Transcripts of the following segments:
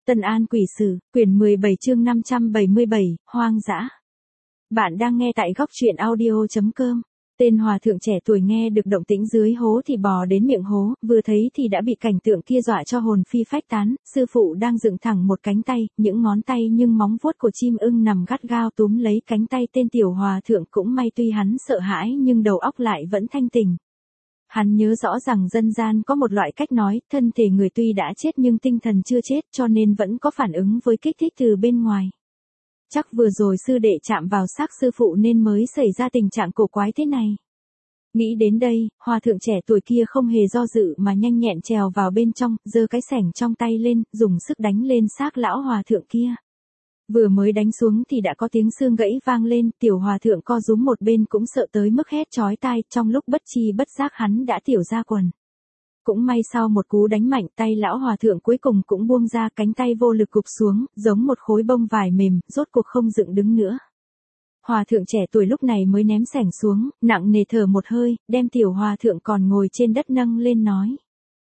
Tân An Quỷ Sử, quyển 17 chương 577, hoang dã. Bạn đang nghe tại góc truyện audio.com. Tên hòa thượng trẻ tuổi nghe được động tĩnh dưới hố thì bò đến miệng hố, vừa thấy thì đã bị cảnh tượng kia dọa cho hồn phi phách tán. Sư phụ đang dựng thẳng một cánh tay, những ngón tay nhưng móng vuốt của chim ưng nằm gắt gao túm lấy cánh tay tên tiểu hòa thượng. Cũng may tuy hắn sợ hãi nhưng đầu óc lại vẫn thanh tỉnh. Hắn nhớ rõ rằng dân gian có một loại cách nói, thân thể người tuy đã chết nhưng tinh thần chưa chết, cho nên vẫn có phản ứng với kích thích từ bên ngoài. Chắc vừa rồi sư đệ chạm vào xác sư phụ nên mới xảy ra tình trạng cổ quái thế này. Nghĩ đến đây, hòa thượng trẻ tuổi kia không hề do dự mà nhanh nhẹn trèo vào bên trong, giơ cái xẻng trong tay lên, dùng sức đánh lên xác lão hòa thượng kia. Vừa mới đánh xuống thì đã có tiếng xương gãy vang lên, tiểu hòa thượng co rúm một bên cũng sợ tới mức hét chói tai, trong lúc bất chi bất giác hắn đã tiểu ra quần. Cũng may sau một cú đánh mạnh, tay lão hòa thượng cuối cùng cũng buông ra, cánh tay vô lực gục xuống, giống một khối bông vải mềm, rốt cuộc không dựng đứng nữa. Hòa thượng trẻ tuổi lúc này mới ném xẻng xuống, nặng nề thở một hơi, đem tiểu hòa thượng còn ngồi trên đất nâng lên nói.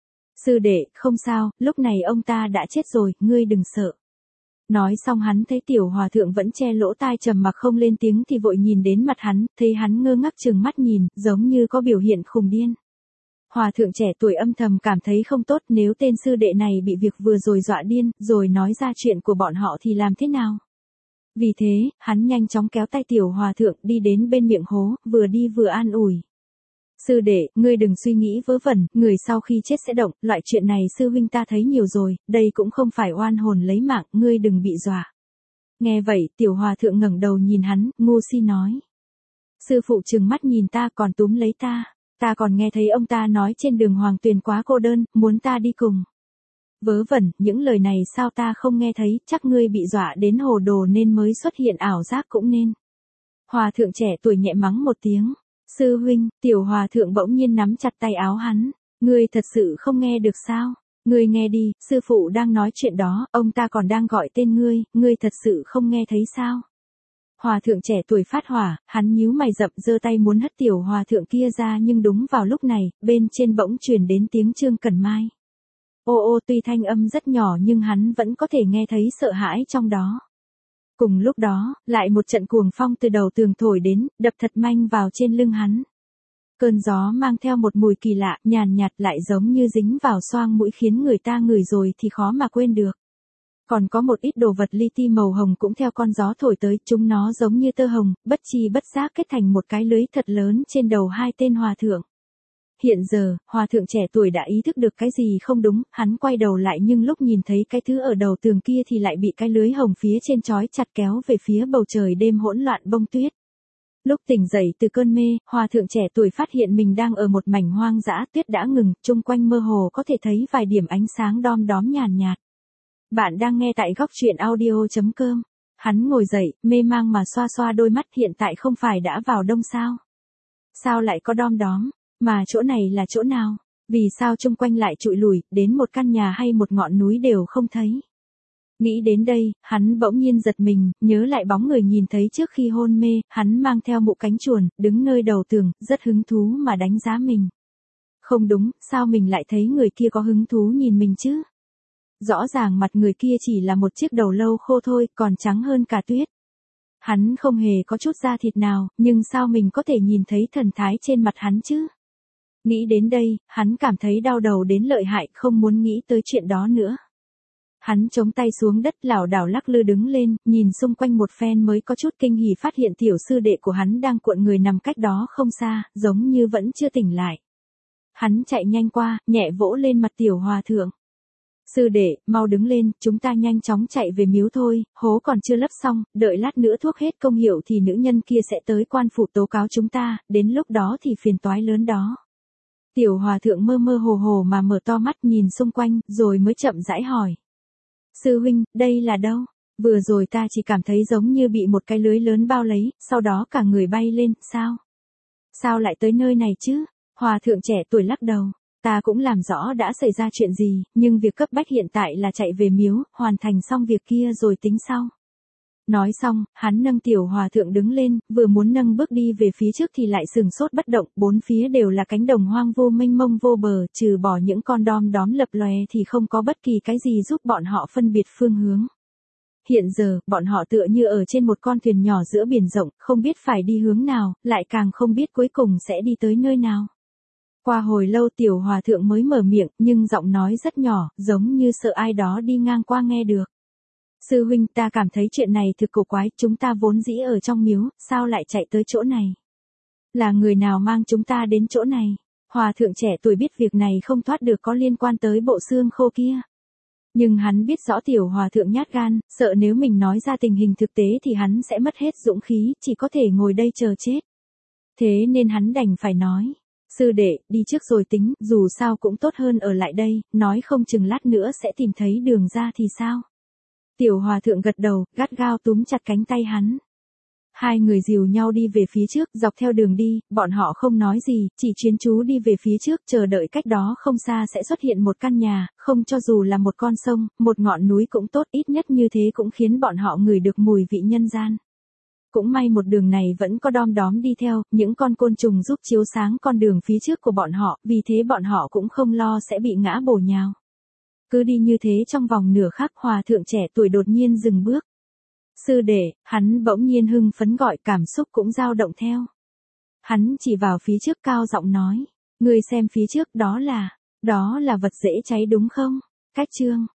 Sư đệ, không sao, lúc này ông ta đã chết rồi, ngươi đừng sợ. Nói xong hắn thấy tiểu hòa thượng vẫn che lỗ tai trầm mặc không lên tiếng thì vội nhìn đến mặt hắn, thấy hắn ngơ ngác trừng mắt nhìn, giống như có biểu hiện khùng điên. Hòa thượng trẻ tuổi âm thầm cảm thấy không tốt, nếu tên sư đệ này bị việc vừa rồi dọa điên, rồi nói ra chuyện của bọn họ thì làm thế nào? Vì thế, hắn nhanh chóng kéo tay tiểu hòa thượng đi đến bên miệng hố, vừa đi vừa an ủi. Sư đệ, ngươi đừng suy nghĩ vớ vẩn, người sau khi chết sẽ động, loại chuyện này sư huynh ta thấy nhiều rồi, đây cũng không phải oan hồn lấy mạng, ngươi đừng bị dọa. Nghe vậy, tiểu hòa thượng ngẩng đầu nhìn hắn, ngu si nói. Sư phụ trừng mắt nhìn ta còn túm lấy ta còn nghe thấy ông ta nói trên đường Hoàng Tuyền quá cô đơn, muốn ta đi cùng. Vớ vẩn, những lời này sao ta không nghe thấy, chắc ngươi bị dọa đến hồ đồ nên mới xuất hiện ảo giác cũng nên. Hòa thượng trẻ tuổi nhẹ mắng một tiếng. Sư huynh, tiểu hòa thượng bỗng nhiên nắm chặt tay áo hắn. Ngươi thật sự không nghe được sao? Ngươi nghe đi, sư phụ đang nói chuyện đó, ông ta còn đang gọi tên ngươi thật sự không nghe thấy sao? Hòa thượng trẻ tuổi phát hỏa, hắn nhíu mày rậm giơ tay muốn hất tiểu hòa thượng kia ra, nhưng đúng vào lúc này, bên trên bỗng truyền đến tiếng Trương Cẩn Mai. Ô tuy thanh âm rất nhỏ nhưng hắn vẫn có thể nghe thấy sợ hãi trong đó. Cùng lúc đó, lại một trận cuồng phong từ đầu tường thổi đến, đập thật mạnh vào trên lưng hắn. Cơn gió mang theo một mùi kỳ lạ, nhàn nhạt lại giống như dính vào xoang mũi khiến người ta ngửi rồi thì khó mà quên được. Còn có một ít đồ vật li ti màu hồng cũng theo con gió thổi tới, chúng nó giống như tơ hồng, bất chi bất giác kết thành một cái lưới thật lớn trên đầu hai tên hòa thượng. Hiện giờ, hòa thượng trẻ tuổi đã ý thức được cái gì không đúng, hắn quay đầu lại nhưng lúc nhìn thấy cái thứ ở đầu tường kia thì lại bị cái lưới hồng phía trên trói chặt kéo về phía bầu trời đêm hỗn loạn bông tuyết. Lúc tỉnh dậy từ cơn mê, hòa thượng trẻ tuổi phát hiện mình đang ở một mảnh hoang dã, tuyết đã ngừng, chung quanh mơ hồ có thể thấy vài điểm ánh sáng đom đóm nhàn nhạt. Bạn đang nghe tại góc truyện audio.com. Hắn ngồi dậy, mê mang mà xoa xoa đôi mắt, hiện tại không phải đã vào đông sao? Sao lại có đom đóm? Mà chỗ này là chỗ nào? Vì sao chung quanh lại trụi lùi, đến một căn nhà hay một ngọn núi đều không thấy? Nghĩ đến đây, hắn bỗng nhiên giật mình, nhớ lại bóng người nhìn thấy trước khi hôn mê, hắn mang theo mũ cánh chuồn, đứng nơi đầu tường, rất hứng thú mà đánh giá mình. Không đúng, sao mình lại thấy người kia có hứng thú nhìn mình chứ? Rõ ràng mặt người kia chỉ là một chiếc đầu lâu khô thôi, còn trắng hơn cả tuyết. Hắn không hề có chút da thịt nào, nhưng sao mình có thể nhìn thấy thần thái trên mặt hắn chứ? Nghĩ đến đây, hắn cảm thấy đau đầu đến lợi hại, không muốn nghĩ tới chuyện đó nữa. Hắn chống tay xuống đất lảo đảo lắc lư đứng lên, nhìn xung quanh một phen mới có chút kinh hỉ phát hiện tiểu sư đệ của hắn đang cuộn người nằm cách đó không xa, giống như vẫn chưa tỉnh lại. Hắn chạy nhanh qua, nhẹ vỗ lên mặt tiểu hòa thượng. Sư đệ, mau đứng lên, chúng ta nhanh chóng chạy về miếu thôi, hố còn chưa lấp xong, đợi lát nữa thuốc hết công hiệu thì nữ nhân kia sẽ tới quan phủ tố cáo chúng ta, đến lúc đó thì phiền toái lớn đó. Tiểu hòa thượng mơ mơ hồ hồ mà mở to mắt nhìn xung quanh, rồi mới chậm rãi hỏi. Sư huynh, đây là đâu? Vừa rồi ta chỉ cảm thấy giống như bị một cái lưới lớn bao lấy, sau đó cả người bay lên, sao? Sao lại tới nơi này chứ? Hòa thượng trẻ tuổi lắc đầu. Ta cũng làm rõ đã xảy ra chuyện gì, nhưng việc cấp bách hiện tại là chạy về miếu, hoàn thành xong việc kia rồi tính sau. Nói xong, hắn nâng tiểu hòa thượng đứng lên, vừa muốn nâng bước đi về phía trước thì lại sừng sốt bất động, bốn phía đều là cánh đồng hoang vô mênh mông vô bờ, trừ bỏ những con đom đóm lập lòe thì không có bất kỳ cái gì giúp bọn họ phân biệt phương hướng. Hiện giờ, bọn họ tựa như ở trên một con thuyền nhỏ giữa biển rộng, không biết phải đi hướng nào, lại càng không biết cuối cùng sẽ đi tới nơi nào. Qua hồi lâu tiểu hòa thượng mới mở miệng, nhưng giọng nói rất nhỏ, giống như sợ ai đó đi ngang qua nghe được. Sư huynh, ta cảm thấy chuyện này thực cổ quái, chúng ta vốn dĩ ở trong miếu, sao lại chạy tới chỗ này? Là người nào mang chúng ta đến chỗ này? Hòa thượng trẻ tuổi biết việc này không thoát được có liên quan tới bộ xương khô kia. Nhưng hắn biết rõ tiểu hòa thượng nhát gan, sợ nếu mình nói ra tình hình thực tế thì hắn sẽ mất hết dũng khí, chỉ có thể ngồi đây chờ chết. Thế nên hắn đành phải nói. Sư đệ, đi trước rồi tính, dù sao cũng tốt hơn ở lại đây, nói không chừng lát nữa sẽ tìm thấy đường ra thì sao? Tiểu hòa thượng gật đầu, gắt gao túm chặt cánh tay hắn. Hai người dìu nhau đi về phía trước, dọc theo đường đi, bọn họ không nói gì, chỉ chuyên chú đi về phía trước, chờ đợi cách đó không xa sẽ xuất hiện một căn nhà, không cho dù là một con sông, một ngọn núi cũng tốt, ít nhất như thế cũng khiến bọn họ ngửi được mùi vị nhân gian. Cũng may một đường này vẫn có đom đóm đi theo, những con côn trùng giúp chiếu sáng con đường phía trước của bọn họ, vì thế bọn họ cũng không lo sẽ bị ngã bổ nhào. Cứ đi như thế trong vòng nửa khắc, hòa thượng trẻ tuổi đột nhiên dừng bước. Sư đệ, hắn bỗng nhiên hưng phấn gọi, cảm xúc cũng dao động theo. Hắn chỉ vào phía trước cao giọng nói, ngươi xem phía trước, đó là vật dễ cháy đúng không? Cách chương